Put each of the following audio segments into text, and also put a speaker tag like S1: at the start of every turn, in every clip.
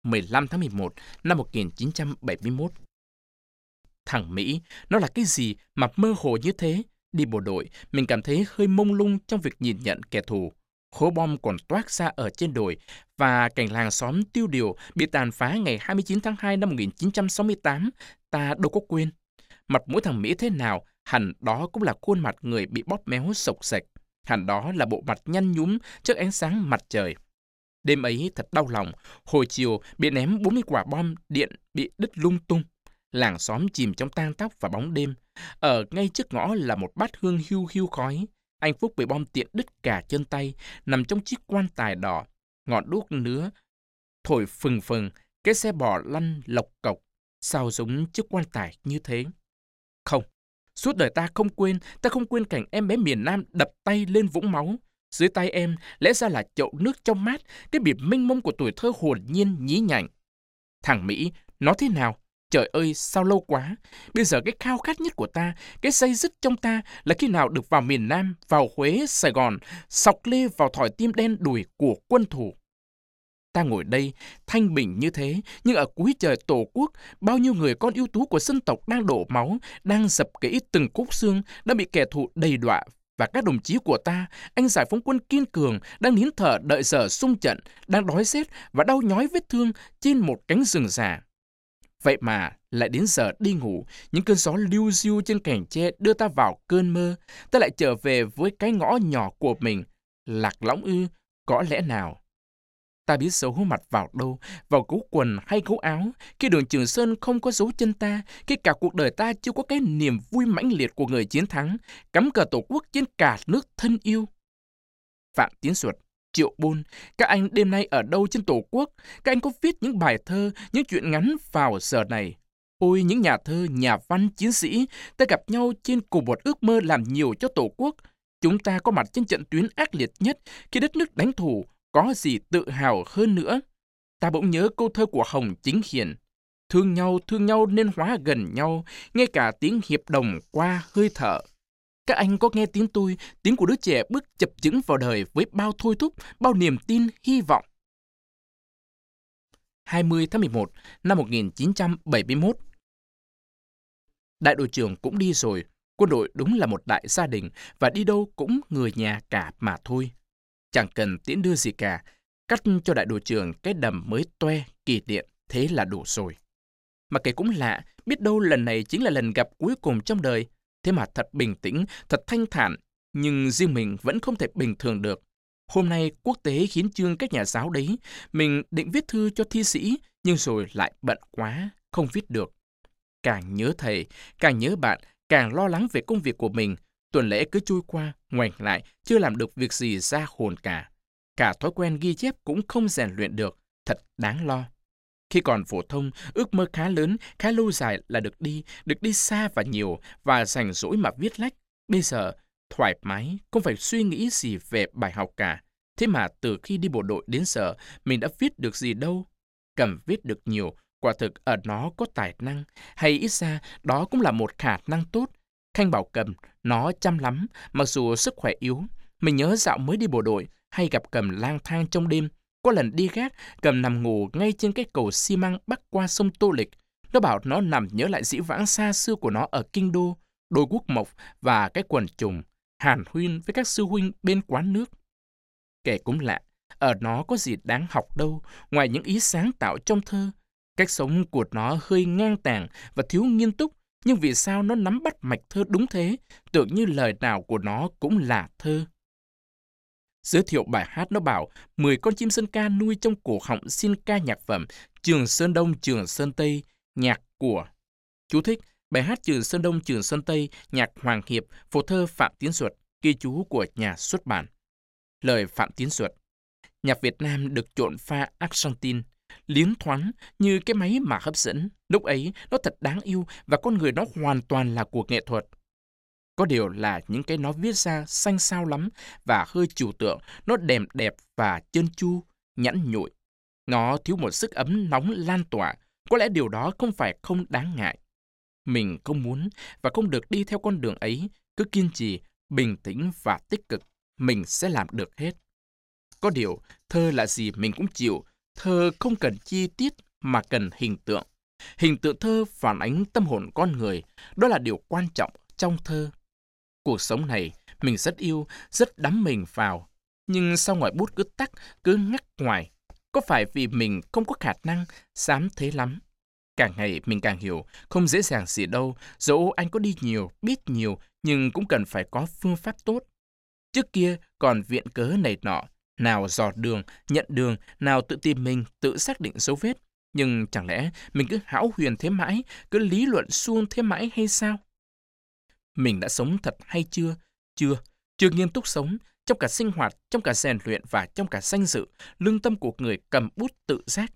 S1: 15 tháng 11 năm 1971. Thằng Mỹ, nó là cái gì mà mơ hồ như thế? Đi bộ đội, mình cảm thấy hơi mông lung trong việc nhìn nhận kẻ thù. Hố bom còn toát ra ở trên đồi và cảnh làng xóm tiêu điều bị tàn phá ngày 29 tháng 2 năm 1968, ta đâu có quên. Mặt mũi thằng Mỹ thế nào, hẳn đó cũng là khuôn mặt người bị bóp méo sộc sạch. Hẳn đó là bộ mặt nhăn nhúm trước ánh sáng mặt trời. Đêm ấy thật đau lòng, hồi chiều bị ném 40 quả bom điện bị đứt lung tung. Làng xóm chìm trong tang tóc và bóng đêm. Ở ngay trước ngõ là một bát hương hiu hiu khói. Anh Phúc bị bom tiện đứt cả chân tay, nằm trong chiếc quan tài đỏ. Ngọn đuốc nứa thổi phừng phừng, cái xe bò lăn lộc cộc. Sao giống chiếc quan tài như thế? Không, suốt đời ta không quên cảnh em bé miền Nam đập tay lên vũng máu. Dưới tay em lẽ ra là chậu nước trong mát, cái bịp mênh mông của tuổi thơ hồn nhiên nhí nhảnh. Thằng Mỹ, nó thế nào? Trời ơi, sao lâu quá. Bây giờ cái khao khát nhất của ta, cái day dứt trong ta là khi nào được vào miền Nam, vào Huế, Sài Gòn, sọc lê vào thỏi tim đen đùi của quân thù. Ta ngồi đây, thanh bình như thế, nhưng ở cuối trời Tổ quốc, bao nhiêu người con ưu tú của dân tộc đang đổ máu, đang dập kỹ từng khúc xương, đang bị kẻ thù đầy đọa. Và các đồng chí của ta, anh giải phóng quân kiên cường, đang nín thở đợi giờ xung trận, đang đói rét và đau nhói vết thương trên một cánh rừng già. Vậy mà lại đến giờ đi ngủ, những cơn gió liu riu trên cành tre đưa ta vào cơn mơ, ta lại trở về với cái ngõ nhỏ của mình. Lạc lõng ư, có lẽ nào? Ta biết giấu mặt vào đâu, vào gấu quần hay gấu áo, khi đường Trường Sơn không có dấu chân ta, khi cả cuộc đời ta chưa có cái niềm vui mãnh liệt của người chiến thắng, cắm cờ Tổ quốc trên cả nước thân yêu. Phạm Tiến Duật, Triệu Bôn, các anh đêm nay ở đâu trên Tổ quốc? Các anh có viết những bài thơ, những chuyện ngắn vào giờ này? Ôi những nhà thơ, nhà văn, chiến sĩ, ta gặp nhau trên cùng một ước mơ làm nhiều cho Tổ quốc. Chúng ta có mặt trên trận tuyến ác liệt nhất khi đất nước đánh thù, có gì tự hào hơn nữa. Ta bỗng nhớ câu thơ của Hồng Chính Hiền. Thương nhau nên hóa gần nhau, ngay cả tiếng hiệp đồng qua hơi thở. Các anh có nghe tiếng tôi, tiếng của đứa trẻ bước chập chững vào đời với bao thôi thúc, bao niềm tin, hy vọng. 20 tháng 11 năm 1971. Đại đội trưởng cũng đi rồi, quân đội đúng là một đại gia đình và đi đâu cũng người nhà cả mà thôi. Chẳng cần tiễn đưa gì cả, cắt cho đại đội trưởng cái đầm mới toe, kỷ niệm, thế là đủ rồi. Mà kể cũng lạ, biết đâu lần này chính là lần gặp cuối cùng trong đời. Thế mà thật bình tĩnh, thật thanh thản, nhưng riêng mình vẫn không thể bình thường được. Hôm nay quốc tế hiến chương các nhà giáo đấy, mình định viết thư cho thi sĩ, nhưng rồi lại bận quá, không viết được. Càng nhớ thầy, càng nhớ bạn, càng lo lắng về công việc của mình. Tuần lễ cứ trôi qua, ngoảnh lại, chưa làm được việc gì ra hồn cả. Cả thói quen ghi chép cũng không rèn luyện được, thật đáng lo. Khi còn phổ thông, ước mơ khá lớn, khá lâu dài là được đi xa và nhiều, và rảnh rỗi mà viết lách. Bây giờ, thoải mái, không phải suy nghĩ gì về bài học cả. Thế mà từ khi đi bộ đội đến giờ, mình đã viết được gì đâu. Cầm viết được nhiều, quả thực ở nó có tài năng, hay ít ra đó cũng là một khả năng tốt. Khanh bảo Cầm, nó chăm lắm, mặc dù sức khỏe yếu. Mình nhớ dạo mới đi bộ đội, hay gặp Cầm lang thang trong đêm. Có lần đi gác, Cầm nằm ngủ ngay trên cái cầu xi măng bắc qua sông Tô Lịch. Nó bảo nó nằm nhớ lại dĩ vãng xa xưa của nó ở Kinh Đô, đôi guốc mộc và cái quần trùng, hàn huyên với các sư huynh bên quán nước. Kể cũng lạ, ở nó có gì đáng học đâu, ngoài những ý sáng tạo trong thơ. Cách sống của nó hơi ngang tàng và thiếu nghiêm túc, nhưng vì sao nó nắm bắt mạch thơ đúng thế, tưởng như lời nào của nó cũng là thơ. Giới thiệu bài hát nó bảo 10 con chim sơn ca nuôi trong cổ họng xin ca nhạc phẩm Trường Sơn Đông Trường Sơn Tây, nhạc của. Chú thích, bài hát Trường Sơn Đông Trường Sơn Tây, nhạc Hoàng Hiệp, phổ thơ Phạm Tiến Duật, ghi chú của nhà xuất bản. Lời Phạm Tiến Duật: nhạc Việt Nam được trộn pha Argentine, liến thoáng như cái máy mà hấp dẫn. Lúc ấy nó thật đáng yêu và con người nó hoàn toàn là của nghệ thuật. Có điều là những cái nó viết ra xanh xao lắm và hơi trừu tượng, nó đềm đẹp và trơn tru, nhẵn nhụi. Nó thiếu một sức ấm nóng lan tỏa, có lẽ điều đó không phải không đáng ngại. Mình không muốn và không được đi theo con đường ấy, cứ kiên trì, bình tĩnh và tích cực, mình sẽ làm được hết. Có điều, thơ là gì mình cũng chịu, Thơ không cần chi tiết mà cần hình tượng. Hình tượng thơ phản ánh tâm hồn con người, đó là điều quan trọng trong thơ. Cuộc sống này mình rất yêu, rất đắm mình vào. Nhưng sao ngòi bút cứ tắc, cứ ngắt ngoài? Có phải vì mình không có khả năng, dám thế lắm? Càng ngày mình càng hiểu, không dễ dàng gì đâu, dẫu anh có đi nhiều, biết nhiều, nhưng cũng cần phải có phương pháp tốt. Trước kia còn viện cớ này nọ, nào dò đường, nhận đường, nào tự tìm mình, tự xác định dấu vết. Nhưng chẳng lẽ mình cứ hão huyền thế mãi, cứ lý luận suông thế mãi hay sao? Mình đã sống thật hay chưa? Chưa, chưa nghiêm túc sống, trong cả sinh hoạt, trong cả rèn luyện và trong cả danh dự, lương tâm của người cầm bút tự giác.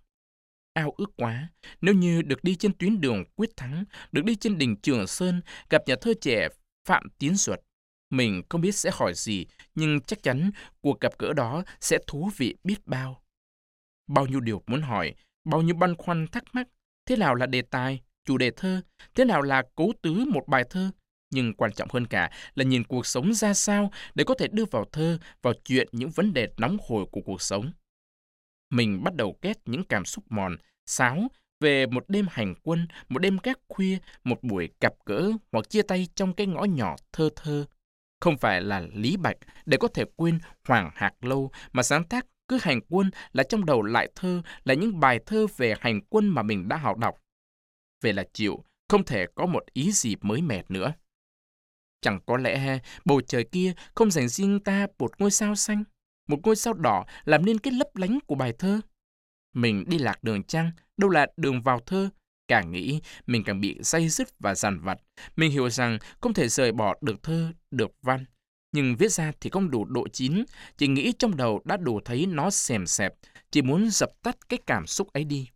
S1: Ao ước quá, nếu như được đi trên tuyến đường quyết thắng, được đi trên đỉnh Trường Sơn, gặp nhà thơ trẻ Phạm Tiến Duật. Mình không biết sẽ hỏi gì, nhưng chắc chắn cuộc gặp gỡ đó sẽ thú vị biết bao. Bao nhiêu điều muốn hỏi, bao nhiêu băn khoăn thắc mắc. Thế nào là đề tài, chủ đề thơ? Thế nào là cấu tứ một bài thơ? Nhưng quan trọng hơn cả là nhìn cuộc sống ra sao để có thể đưa vào thơ, vào chuyện những vấn đề nóng hổi của cuộc sống. Mình bắt đầu ghét những cảm xúc mòn, xáo về một đêm hành quân, một đêm gác khuya, một buổi gặp gỡ hoặc chia tay trong cái ngõ nhỏ thơ thơ. Không phải là lý bạch để có thể quên Hoàng Hạc Lâu mà sáng tác cứ hành quân là trong đầu lại thơ, là những bài thơ về hành quân mà mình đã học đọc. Về là chịu, không thể có một ý gì mới mẻ nữa. Chẳng có lẽ bầu trời kia không dành riêng ta một ngôi sao xanh, một ngôi sao đỏ làm nên cái lấp lánh của bài thơ. Mình đi lạc đường chăng, đâu là đường vào thơ. Càng nghĩ, mình càng bị day dứt và dằn vặt. Mình hiểu rằng không thể rời bỏ được thơ, được văn. Nhưng viết ra thì không đủ độ chín, chỉ nghĩ trong đầu đã đủ thấy nó xèm xẹp, chỉ muốn dập tắt cái cảm xúc ấy đi.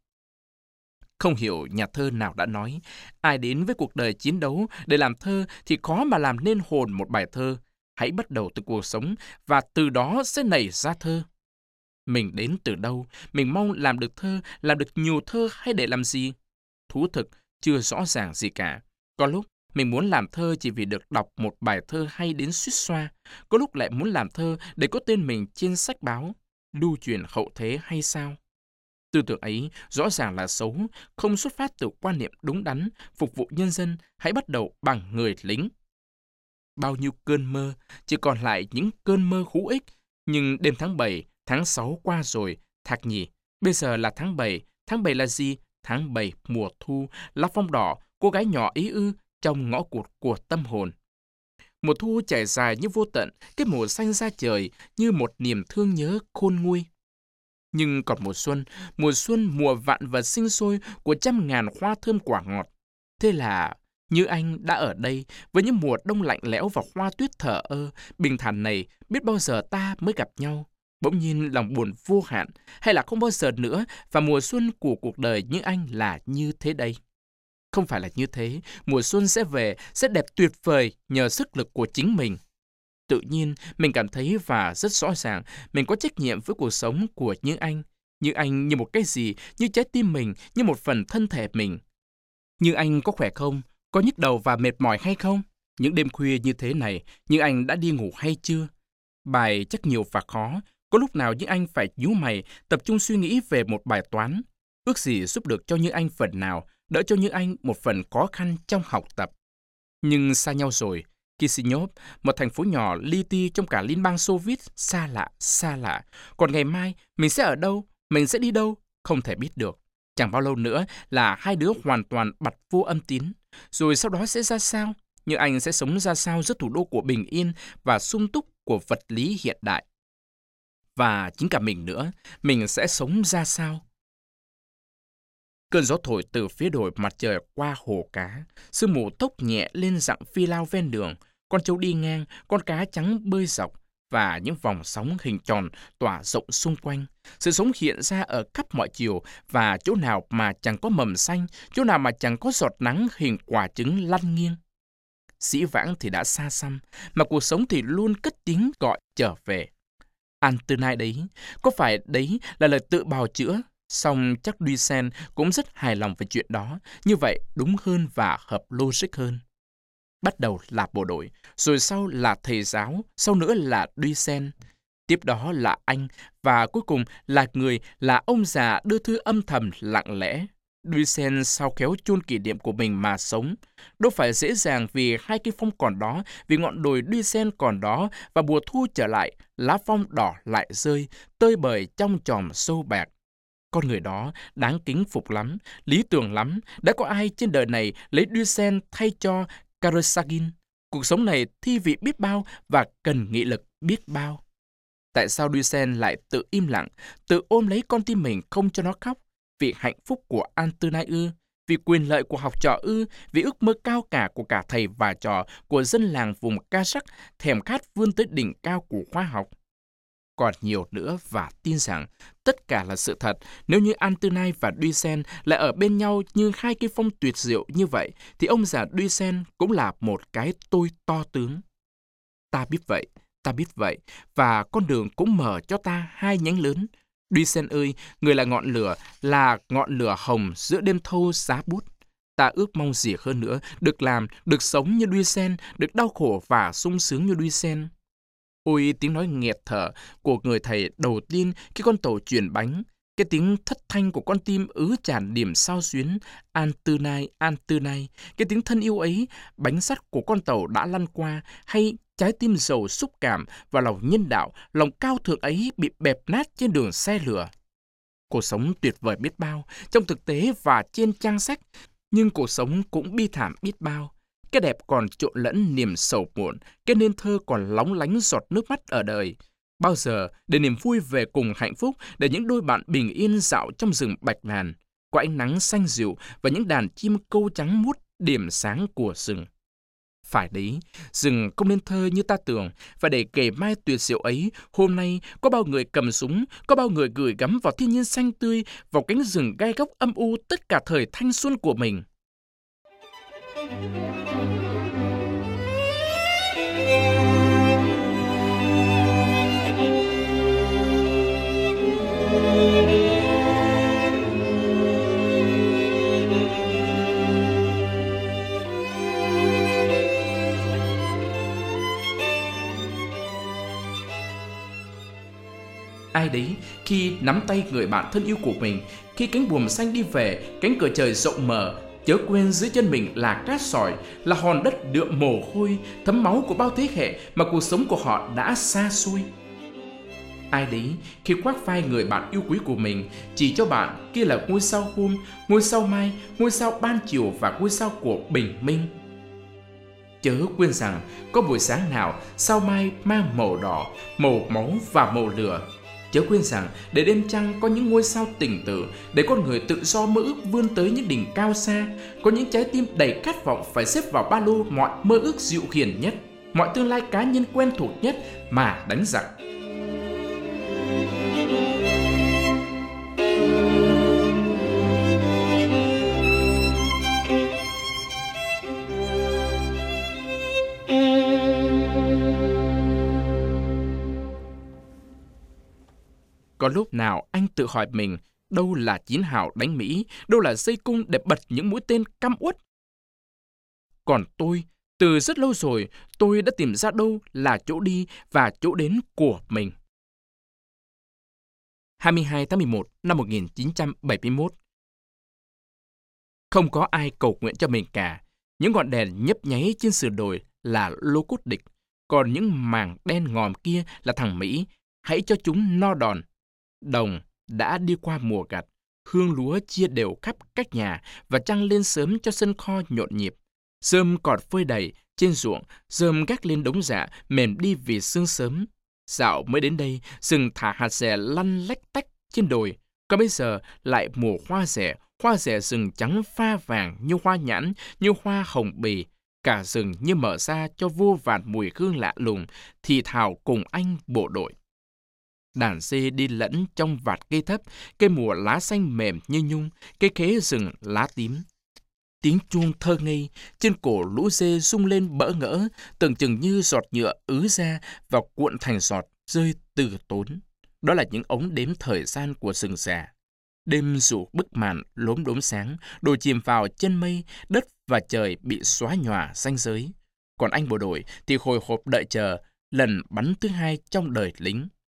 S1: Không hiểu nhà thơ nào đã nói, ai đến với cuộc đời chiến đấu để làm thơ thì khó mà làm nên hồn một bài thơ. Hãy bắt đầu từ cuộc sống và từ đó sẽ nảy ra thơ. Mình đến từ đâu? Mình mong làm được thơ, làm được nhiều thơ hay để làm gì? Thú thực, chưa rõ ràng gì cả. Có lúc mình muốn làm thơ chỉ vì được đọc một bài thơ hay đến suýt xoa. Có lúc lại muốn làm thơ để có tên mình trên sách báo, lưu truyền hậu thế hay sao? Tư tưởng ấy rõ ràng là xấu, không xuất phát từ quan niệm đúng đắn, phục vụ nhân dân, hãy bắt đầu bằng người lính. Bao nhiêu cơn mơ, chỉ còn lại những cơn mơ hữu ích. Nhưng đêm tháng 7, tháng 6 qua rồi, Thạc nhỉ. Bây giờ là tháng 7 là gì? Tháng 7 mùa thu, lá phong đỏ, cô gái nhỏ ý ư, trong ngõ cụt của tâm hồn. Mùa thu trải dài như vô tận, cái mùa xanh ra trời như một niềm thương nhớ khôn nguôi. Nhưng còn mùa xuân mùa vạn vật sinh sôi của trăm ngàn hoa thơm quả ngọt. Thế là như anh đã ở đây với những mùa đông lạnh lẽo và hoa tuyết thờ ơ, bình thản này, biết bao giờ ta mới gặp nhau. Bỗng nhiên lòng buồn vô hạn, hay là không bao giờ nữa, và mùa xuân của cuộc đời như anh là như thế đây. Không phải là như thế, mùa xuân sẽ về, sẽ đẹp tuyệt vời nhờ sức lực của chính mình. Tự nhiên, mình cảm thấy và rất rõ ràng, mình có trách nhiệm với cuộc sống của Như Anh. Như Anh như một cái gì, như trái tim mình, như một phần thân thể mình. Như Anh có khỏe không? Có nhức đầu và mệt mỏi hay không? Những đêm khuya như thế này, Như Anh đã đi ngủ hay chưa? Bài chắc nhiều và khó. Có lúc nào Như Anh phải nhíu mày, tập trung suy nghĩ về một bài toán. Ước gì giúp được cho Như Anh phần nào, đỡ cho Như Anh một phần khó khăn trong học tập. Nhưng xa nhau rồi, Chisinau, một thành phố nhỏ li ti trong cả Liên bang Xô Viết, xa lạ, xa lạ. Còn ngày mai, mình sẽ ở đâu? Mình sẽ đi đâu? Không thể biết được. Chẳng bao lâu nữa là hai đứa hoàn toàn bặt vô âm tín. Rồi sau đó sẽ ra sao? Như anh sẽ sống ra sao giữa thủ đô của bình yên và sung túc của vật lý hiện đại? Và chính cả mình nữa, mình sẽ sống ra sao? Cơn gió thổi từ phía đồi mặt trời qua hồ cá, sương mù tốc nhẹ lên dặng phi lao ven đường, con trâu đi ngang, con cá trắng bơi dọc và những vòng sóng hình tròn tỏa rộng xung quanh. Sự sống hiện ra ở khắp mọi chiều và chỗ nào mà chẳng có mầm xanh, chỗ nào mà chẳng có giọt nắng hình quả trứng lăn nghiêng. Dĩ vãng thì đã xa xăm, mà cuộc sống thì luôn cất tiếng gọi trở về. Anternay đấy, có phải đấy là lời tự bào chữa? Song chắc Duisen cũng rất hài lòng về chuyện đó, như vậy đúng hơn và hợp logic hơn. Bắt đầu là bộ đội, rồi sau là thầy giáo, sau nữa là Duisen. Tiếp đó là anh, và cuối cùng là ông già đưa thư âm thầm lặng lẽ. Duisen sao khéo chôn kỷ niệm của mình mà sống. Đâu phải dễ dàng vì hai cây phong còn đó, vì ngọn đồi Duisen còn đó, và mùa thu trở lại, lá phong đỏ lại rơi, tơi bời trong chòm sâu bạc. Con người đó đáng kính phục lắm, lý tưởng lắm. Đã có ai trên đời này lấy Duisen thay cho Karasagin? Cuộc sống này thi vị biết bao và cần nghị lực biết bao. Tại sao Duisen lại tự im lặng, tự ôm lấy con tim mình không cho nó khóc? Vì hạnh phúc của Antony ư? Vì quyền lợi của học trò ư? Vì ước mơ cao cả của cả thầy và trò, của dân làng vùng Kazakh, thèm khát vươn tới đỉnh cao của khoa học? Còn nhiều nữa, và tin rằng tất cả là sự thật. Nếu như Antony và Duisen lại ở bên nhau như hai cây phong tuyệt diệu như vậy, thì ông già Duisen cũng là một cái tôi to tướng. Ta biết vậy, và con đường cũng mở cho ta hai nhánh lớn. Duisen ơi, người là ngọn lửa hồng giữa đêm thâu giá bút. Ta ước mong gì hơn nữa, được làm, được sống như Duisen, được đau khổ và sung sướng như Duisen. Ôi, tiếng nói nghẹt thở của người thầy đầu tiên khi con tàu chuyển bánh, cái tiếng thất thanh của con tim ứ tràn niềm xao xuyến, Antony, Antony, cái tiếng thân yêu ấy, bánh sắt của con tàu đã lăn qua, hay trái tim giàu xúc cảm và lòng nhân đạo, lòng cao thượng ấy bị bẹp nát trên đường xe lửa. Cuộc sống tuyệt vời biết bao, trong thực tế và trên trang sách, nhưng cuộc sống cũng bi thảm biết bao. Cái đẹp còn trộn lẫn niềm sầu muộn, cái nên thơ còn lóng lánh giọt nước mắt ở đời. Bao giờ để niềm vui về cùng hạnh phúc, để những đôi bạn bình yên dạo trong rừng bạch ngàn, có ánh nắng xanh dịu và những đàn chim câu trắng mút điểm sáng của rừng. Phải đấy, rừng không nên thơ như ta tưởng, và để kể mai tuyệt diệu ấy, hôm nay có bao người cầm súng, có bao người gửi gắm vào thiên nhiên xanh tươi, vào cánh rừng gai góc âm u tất cả thời thanh xuân của mình. Ai đấy khi nắm tay người bạn thân yêu của mình, khi cánh buồm xanh đi về, cánh cửa trời rộng mở, chớ quên dưới chân mình là cát sỏi, là hòn đất đượm mồ hôi, thấm máu của bao thế hệ mà cuộc sống của họ đã xa xôi. Ai đấy khi khoác vai người bạn yêu quý của mình, chỉ cho bạn kia là ngôi sao hôm, ngôi sao mai, ngôi sao ban chiều và ngôi sao của bình minh. Chớ quên rằng có buổi sáng nào sao mai mang màu đỏ, màu máu và màu lửa. Chớ quên rằng để đêm trăng có những ngôi sao tình tử, để con người tự do mơ ước vươn tới những đỉnh cao xa, có những trái tim đầy khát vọng phải xếp vào ba lô mọi mơ ước dịu hiền nhất, mọi tương lai cá nhân quen thuộc nhất mà đánh giặc. Có lúc nào anh tự hỏi mình, đâu là chiến hào đánh Mỹ, đâu là dây cung để bật những mũi tên căm uất? Còn tôi, từ rất lâu rồi, tôi đã tìm ra đâu là chỗ đi và chỗ đến của mình. 22 tháng 11 năm 1971. Không có ai cầu nguyện cho mình cả. Những ngọn đèn nhấp nháy trên sườn đồi là lô cốt địch, còn những mảng đen ngòm kia là thằng Mỹ. Hãy cho chúng no đòn. Đồng đã đi qua mùa gặt, hương lúa chia đều khắp các nhà và trăng lên sớm cho sân kho nhộn nhịp. Rơm còn phơi đầy trên ruộng, rơm gác lên đống rạ mềm đi vì sương sớm. Dạo mới đến đây, rừng thả hạt rẻ lăn lách tách trên đồi. Còn bây giờ lại mùa hoa rẻ rừng trắng pha vàng như hoa nhãn, như hoa hồng bì. Cả rừng như mở ra cho vô vàn mùi hương lạ lùng, thì thào cùng anh bộ đội. Đàn dê đi lẫn trong vạt cây thấp, cây mùa lá xanh mềm như nhung, cây khế rừng lá tím. Tiếng chuông thơ ngây, trên cổ lũ dê rung lên bỡ ngỡ, tưởng chừng như giọt nhựa ứ ra và cuộn thành giọt rơi từ tốn. Đó là những ống đếm thời gian của rừng già. Đêm rủ bức màn lốm đốm sáng, đổ chìm vào chân mây, đất và trời bị xóa nhòa ranh giới. Còn anh bộ đội thì hồi hộp đợi chờ lần bắn thứ hai trong đời lính.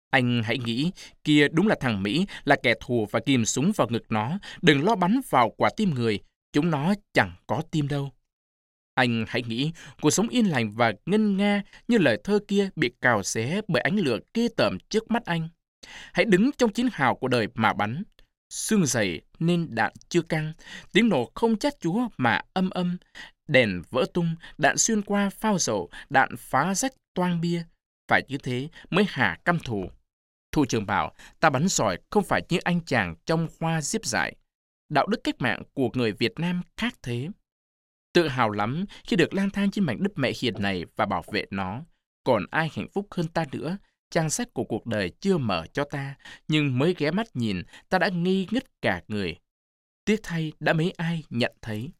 S1: Anh hãy nghĩ, kia đúng là thằng Mỹ, là kẻ thù và kìm súng vào ngực nó. Đừng lo bắn vào quả tim người, chúng nó chẳng có tim đâu. Anh hãy nghĩ, cuộc sống yên lành và ngân nga như lời thơ kia bị cào xé bởi ánh lửa ghê tởm trước mắt anh. Hãy đứng trong chiến hào của đời mà bắn. Xương dày nên đạn chưa căng, tiếng nổ không chát chúa mà âm âm. Đèn vỡ tung, đạn xuyên qua phao dầu, đạn phá rách toang bia. Phải như thế mới hả căm thù. Thủ trưởng bảo, ta bắn giỏi không phải như anh chàng trong Hoa Diếp Dại. Đạo đức cách mạng của người Việt Nam khác thế. Tự hào lắm khi được lang thang trên mảnh đất mẹ hiền này và bảo vệ nó. Còn ai hạnh phúc hơn ta nữa? Trang sách của cuộc đời chưa mở cho ta, nhưng mới ghé mắt nhìn, ta đã nghi ngất cả người. Tiếc thay đã mấy ai nhận thấy.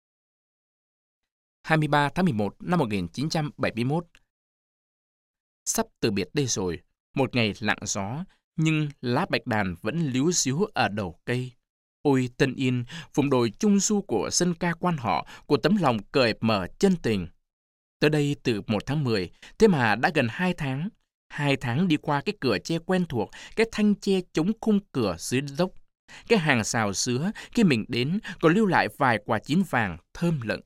S1: 23 tháng 11 năm 1971. Sắp từ biệt đây rồi, một ngày lặng gió, nhưng lá bạch đàn vẫn líu xíu ở đầu cây. Ôi Tân Yên, vùng đồi trung du của dân ca quan họ, của tấm lòng cởi mở chân tình. Tới đây từ 1 tháng 10, thế mà đã gần 2 tháng. 2 tháng đi qua cái cửa tre quen thuộc, cái thanh tre chống khung cửa dưới dốc. Cái hàng xào sứa khi mình đến còn lưu lại vài quả chín vàng thơm lựng.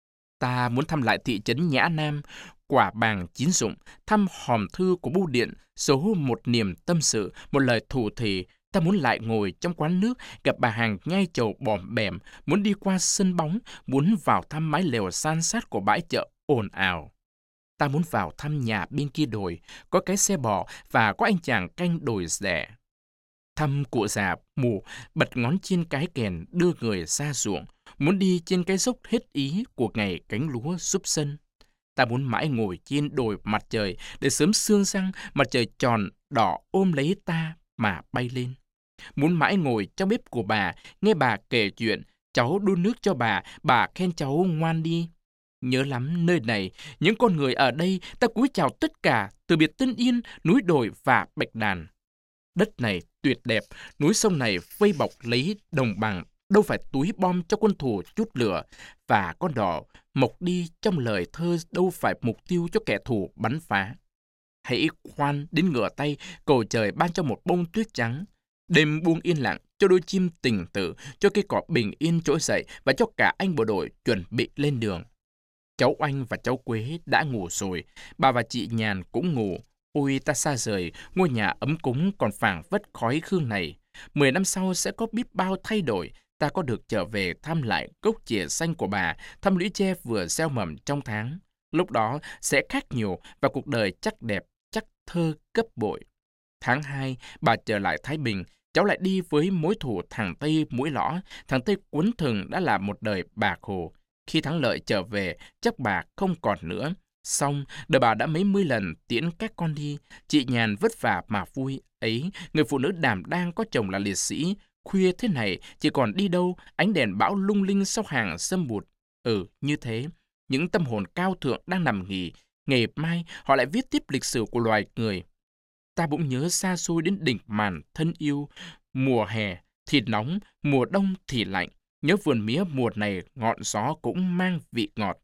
S1: Ta muốn thăm lại thị trấn Nhã Nam, quả bàng chín rụng, thăm hòm thư của bưu điện, số một niềm tâm sự, một lời thủ thỉ. Ta muốn lại ngồi trong quán nước, gặp bà hàng nhai trầu bòm bẻm, muốn đi qua sân bóng, muốn vào thăm mái lều san sát của bãi chợ ồn ào. Ta muốn vào thăm nhà bên kia đồi, có cái xe bò và có anh chàng canh đồi rẻ. Thăm cụ già mù bật ngón trên cái kèn đưa người ra ruộng, muốn đi trên cái dốc hết ý của ngày cánh lúa súp sân. Ta muốn mãi ngồi trên đồi mặt trời để sớm sương răng, mặt trời tròn đỏ ôm lấy ta mà bay lên. Muốn mãi ngồi trong bếp của bà, nghe bà kể chuyện, cháu đun nước cho bà khen cháu ngoan đi. Nhớ lắm nơi này, những con người ở đây, ta cúi chào tất cả, từ biệt Tân Yên, núi đồi và bạch đàn. Đất này tuyệt đẹp, núi sông này vây bọc lấy đồng bằng, đâu phải túi bom cho quân thù chút lửa, và con đỏ mọc đi trong lời thơ đâu phải mục tiêu cho kẻ thù bắn phá. Hãy khoan đến ngửa tay, cầu trời ban cho một bông tuyết trắng. Đêm buông yên lặng cho đôi chim tình tử, cho cây cỏ bình yên trỗi dậy và cho cả anh bộ đội chuẩn bị lên đường. Cháu Oanh và cháu Quế đã ngủ rồi, bà và chị Nhàn cũng ngủ. Ôi ta xa rời, ngôi nhà ấm cúng còn phảng phất khói hương này. 10 năm sau sẽ có biết bao thay đổi, ta có được trở về thăm lại gốc chìa xanh của bà, thăm lũy tre vừa gieo mầm trong tháng. Lúc đó sẽ khác nhiều và cuộc đời chắc đẹp, chắc thơ gấp bội. Tháng 2, bà trở lại Thái Bình, cháu lại đi với mối thù thằng Tây mũi lõ, thằng Tây quấn thừng đã là một đời bạc hồ. Khi thắng lợi trở về, chắc bà không còn nữa. Xong, đời bà đã mấy mươi lần tiễn các con đi, chị Nhàn vất vả mà vui. Ấy, người phụ nữ đảm đang có chồng là liệt sĩ, khuya thế này, chỉ còn đi đâu, ánh đèn bão lung linh sau hàng sâm bụt. Như thế, những tâm hồn cao thượng đang nằm nghỉ, ngày mai họ lại viết tiếp lịch sử của loài người. Ta bỗng nhớ xa xôi đến đỉnh màn thân yêu, mùa hè thì nóng, mùa đông thì lạnh. Nhớ vườn mía mùa này ngọn gió cũng mang vị ngọt.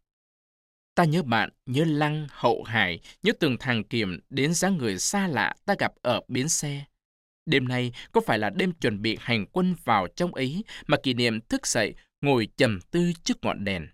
S1: Ta nhớ bạn, nhớ Lăng, Hậu Hải, nhớ từng thằng Kiềm đến dáng người xa lạ ta gặp ở bến xe. Đêm nay có phải là đêm chuẩn bị hành quân vào trong ấy mà kỷ niệm thức dậy, ngồi trầm tư trước ngọn đèn.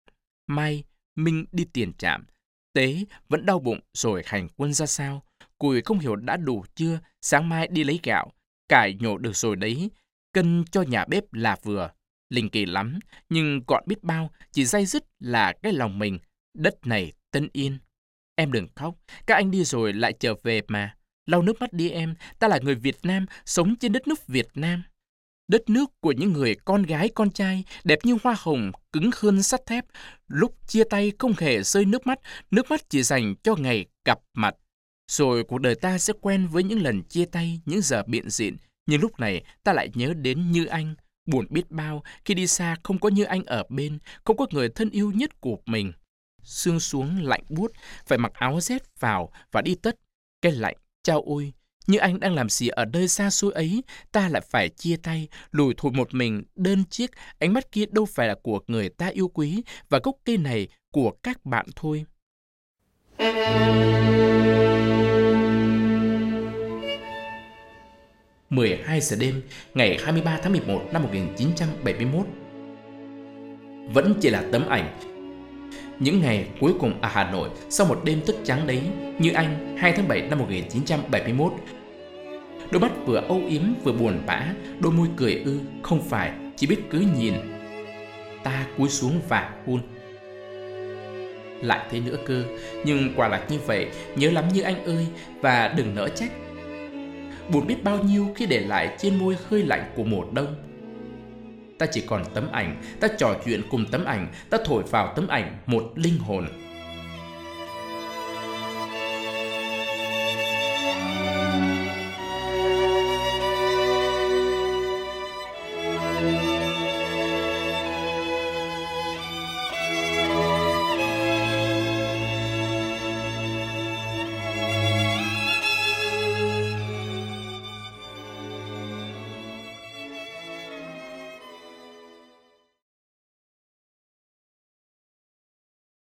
S1: Mai, Minh đi tiền trạm. Tế vẫn đau bụng rồi hành quân ra sao? Cùi không hiểu đã đủ chưa, sáng mai đi lấy gạo. Cải nhổ được rồi đấy, cân cho nhà bếp là vừa. Linh kỳ lắm, nhưng gọn biết bao, chỉ day dứt là cái lòng mình. Đất này Tân Yên. Em đừng khóc, các anh đi rồi lại trở về mà. Lau nước mắt đi em, ta là người Việt Nam, sống trên đất nước Việt Nam. Đất nước của những người con gái con trai, đẹp như hoa hồng, cứng hơn sắt thép. Lúc chia tay không hề rơi nước mắt chỉ dành cho ngày gặp mặt. Rồi cuộc đời ta sẽ quen với những lần chia tay, những giờ biện diện. Nhưng lúc này ta lại nhớ đến Như Anh. Buồn biết bao khi đi xa không có Như Anh ở bên, không có người thân yêu nhất của mình. Sương xuống lạnh buốt, phải mặc áo rét vào và đi tất. Cái lạnh, chao ôi, Như Anh đang làm gì ở nơi xa xôi ấy, ta lại phải chia tay, lủi thủi một mình, đơn chiếc, ánh mắt kia đâu phải là của người ta yêu quý, và gốc cây này của các bạn thôi. 12 giờ đêm, ngày 23 tháng 11 năm 1971. Vẫn chỉ là tấm ảnh. Những ngày cuối cùng ở Hà Nội sau một đêm thức trắng đấy, như anh 2 tháng 7 năm 1971. Đôi mắt vừa âu yếm vừa buồn bã, đôi môi cười không phải, chỉ biết cứ nhìn. Ta cúi xuống và hôn. Lại thế nữa cơ, nhưng quả là như vậy, nhớ lắm như anh ơi, và đừng nỡ trách. Buồn biết bao nhiêu khi để lại trên môi hơi lạnh của mùa đông. Ta chỉ còn tấm ảnh, ta trò chuyện cùng tấm ảnh, ta thổi vào tấm ảnh một linh hồn.